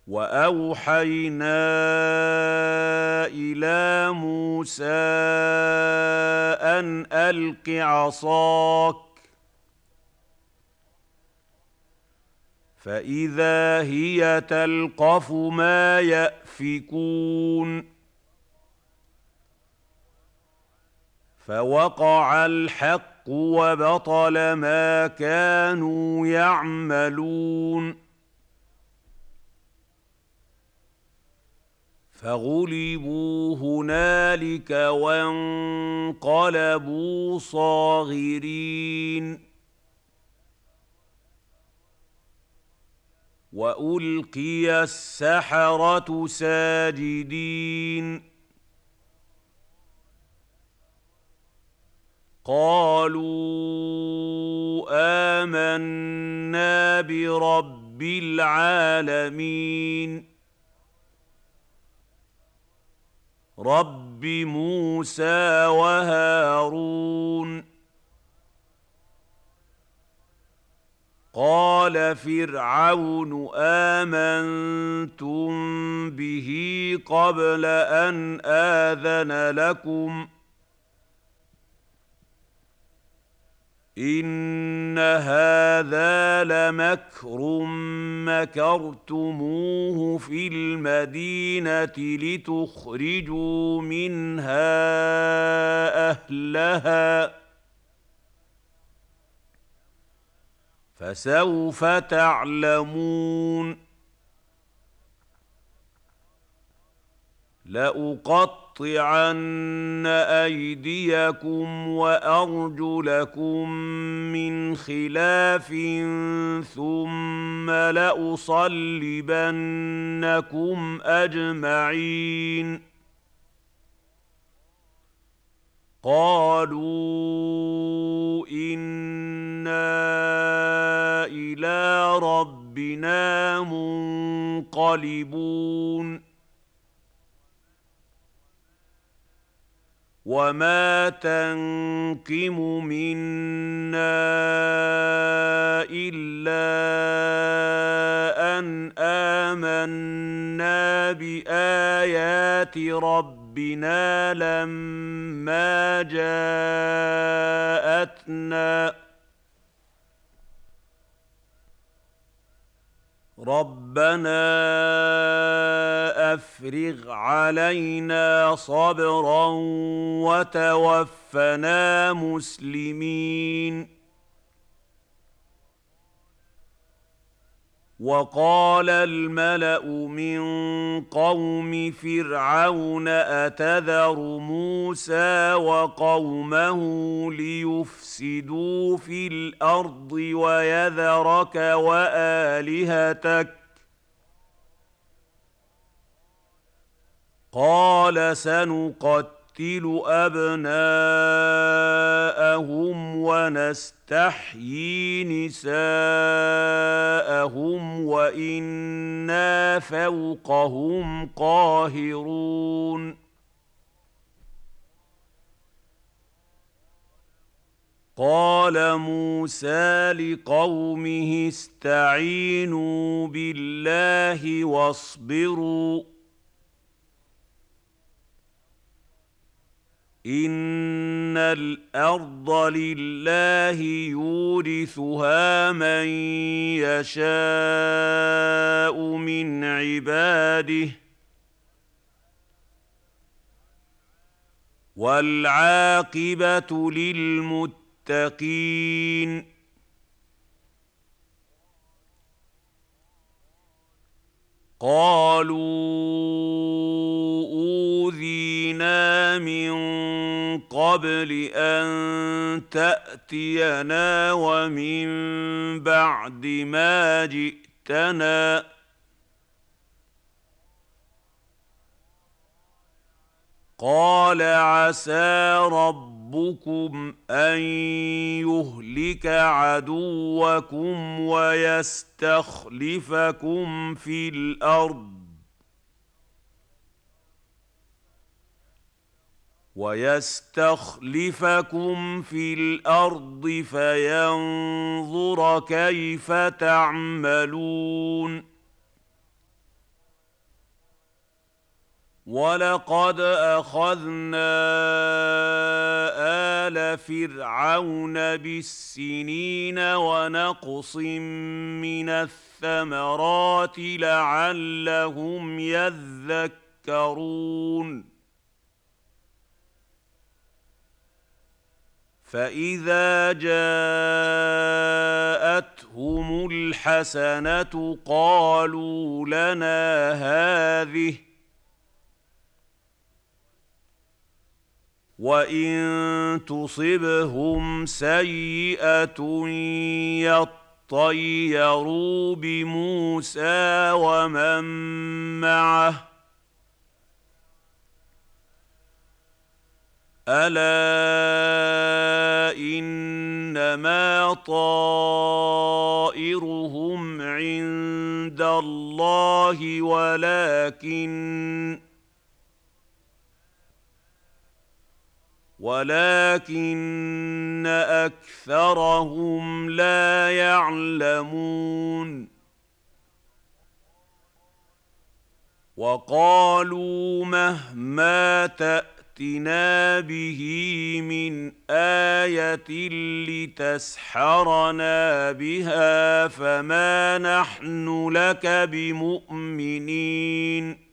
وأوحينا إلى موسى أن ألق عصاك فإذا هي تلقف ما يأفكون فوقع الحق وبطل ما كانوا يعملون فغلبوا هنالك وانقلبوا صاغرين وألقي السحرة ساجدين قالوا آمنا برب العالمين رب موسى وهارون قال فرعون آمنتم به قبل أن آذن لكم إن هذا لمكر مكرتموه في المدينة لتخرجوا منها أهلها فسوف تعلمون لأقطعن أيديكم وأرجلكم من خلاف ثم لأصلبنكم أجمعين قالوا إنا إلى ربنا منقلبون وما تنقم منا إلا أن آمنا بآيات ربنا لما جاءتنا ربنا أفرغ علينا صبرا وتوفنا مسلمين وقال الملأ من قوم فرعون أتذر موسى وقومه ليفسدوا في الأرض ويذرك وآلهتك قال سنقتل أبناءهم ونستحيي نساءهم وإنا فوقهم قاهرون قال موسى لقومه استعينوا بالله واصبروا إن الأرض لله يورثها من يشاء من عباده والعاقبة للمتقين قالوا أوذينا من قبل أن تأتينا ومن بعد ما جئتنا قال عسى ربكم أن يهلك عدوكم ويستخلفكم في الأرض فينظر كيف تعملون وَلَقَدْ أَخَذْنَا آلَ فِرْعَوْنَ بِالسِّنِينَ وَنَقْصٍ مِّنَ الثَّمَرَاتِ لَعَلَّهُمْ يَذَّكَّرُونَ فَإِذَا جَاءَتْهُمُ الْحَسَنَةُ قَالُوا لَنَا هَٰذِهِ ۖ وَإِن تُصِبْهُمْ سَيِّئَةٌ يَطَّيَّرُوا بِمُوسَىٰ وَمَن مَّعَهُ ۗ أَلَا إِنَّمَا طَائِرُهُمْ عِندَ اللَّهِ وَلَٰكِنَّ أَكْثَرَهُمْ لَا يَعْلَمُونَ وَقَالُوا مَهْمَا تَأْتِنَا بِهِ مِنْ آيَةٍ لِتَسْحَرَنَا بِهَا فَمَا نَحْنُ لَكَ بِمُؤْمِنِينَ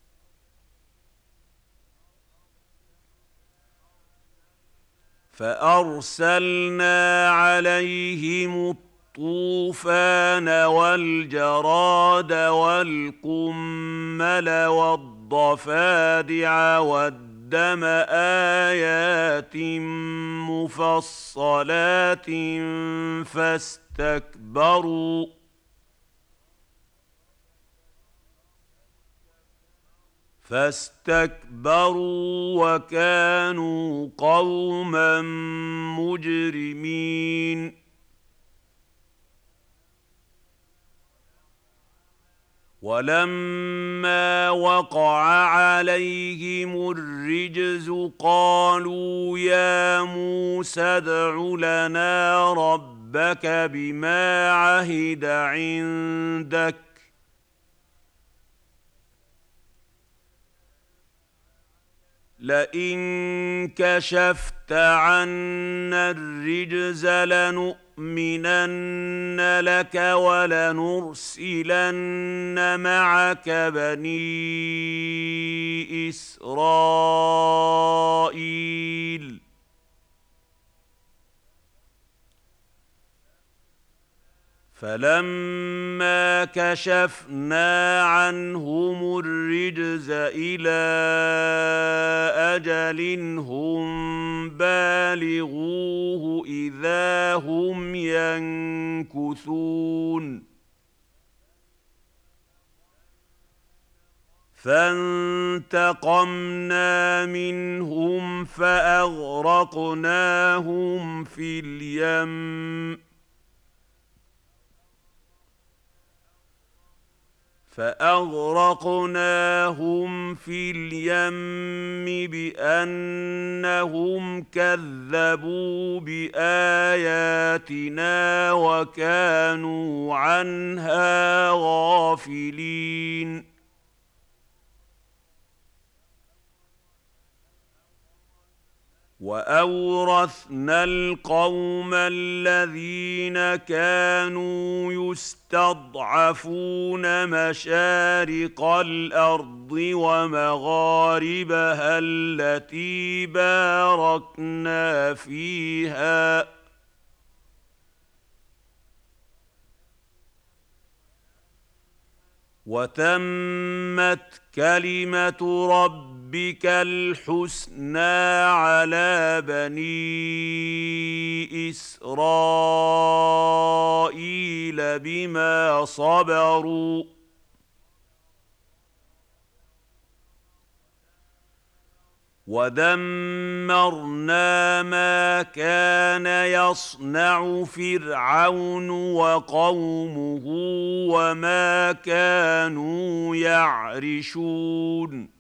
فَأَرْسَلْنَا عَلَيْهِمُ الطُّوفَانَ وَالْجَرَادَ وَالْقُمَّلَ وَالضَّفَادِعَ وَالدَّمَ آيَاتٍ مُّفَصَّلَاتٍ فَاسْتَكْبَرُوا وَكَانُوا قَوْمًا مُّجْرِمِينَ وَلَمَّا وَقَعَ عَلَيْهِمُ الرِّجْزُ قَالُوا يَا مُوسَى ادْعُ لَنَا رَبَّكَ بِمَا عَهِدَ عِندَكَ لئن كشفت عنا الرجز لنؤمنن لك ولنرسلن معك بني إسرائيل فَلَمَّا كَشَفْنَا عَنْهُمُ الرِّجْزَ إِلَىٰ أَجَلٍ هُم بَالِغُوهُ إِذَا هُمْ يَنكُثُونَ فَانتَقَمْنَا مِنْهُمْ فَأَغْرَقْنَاهُمْ في اليم بِأَنَّهُمْ كَذَّبُوا بِآيَاتِنَا وَكَانُوا عَنْهَا غَافِلِينَ وَأَوْرَثْنَا الْقَوْمَ الَّذِينَ كَانُوا يُسْتَضْعَفُونَ مَشَارِقَ الْأَرْضِ وَمَغَارِبَهَا الَّتِي بَارَكْنَا فِيهَا ۖ وَتَمَّتْ كَلِمَةُ رَبِّكَ الْحُسْنَىٰ عَلَىٰ بَنِي إِسْرَائِيلَ بِمَا صَبَرُوا ۖ وَدَمَّرْنَا مَا كَانَ يَصْنَعُ فِرْعَوْنُ وَقَوْمُهُ وَمَا كَانُوا يَعْرِشُونَ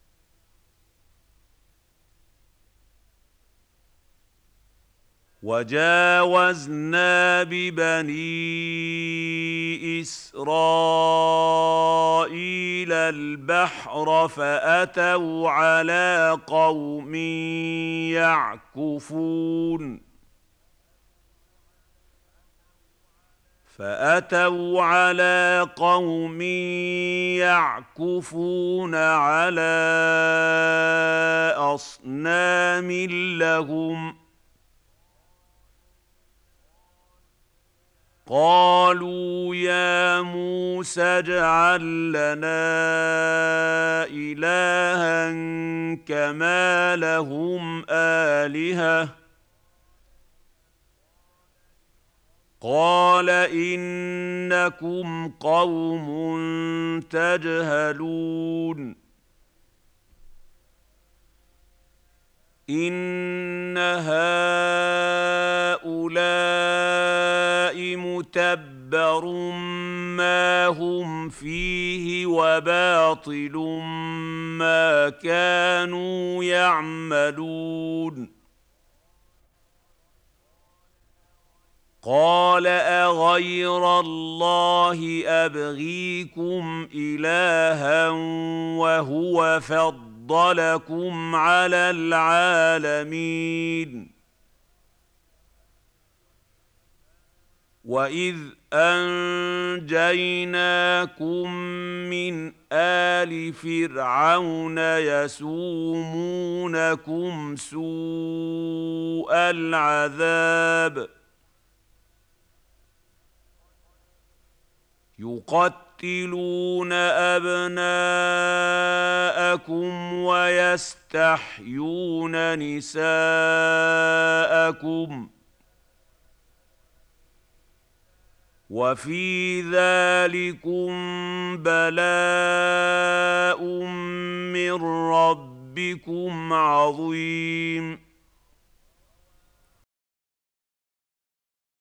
وَجَاوَزْنَا بِبَنِي إِسْرَائِيلَ البحر فأتوا على قوم يعكفون على أصنام لهم قالوا يا موسى اجعل لنا إلها كما لهم آلهة قال إنكم قوم تجهلون إن هؤلاء متبر ما هم فيه وباطل ما كانوا يعملون قال أغير الله أبغيكم إلها وهو فضلكم على العالمين وإذ أنجيناكم من آل فرعون يسومونكم سوء العذاب يقتلون أبناءكم ويستحيون نساءكم وفي ذلكم بلاء من ربكم عظيم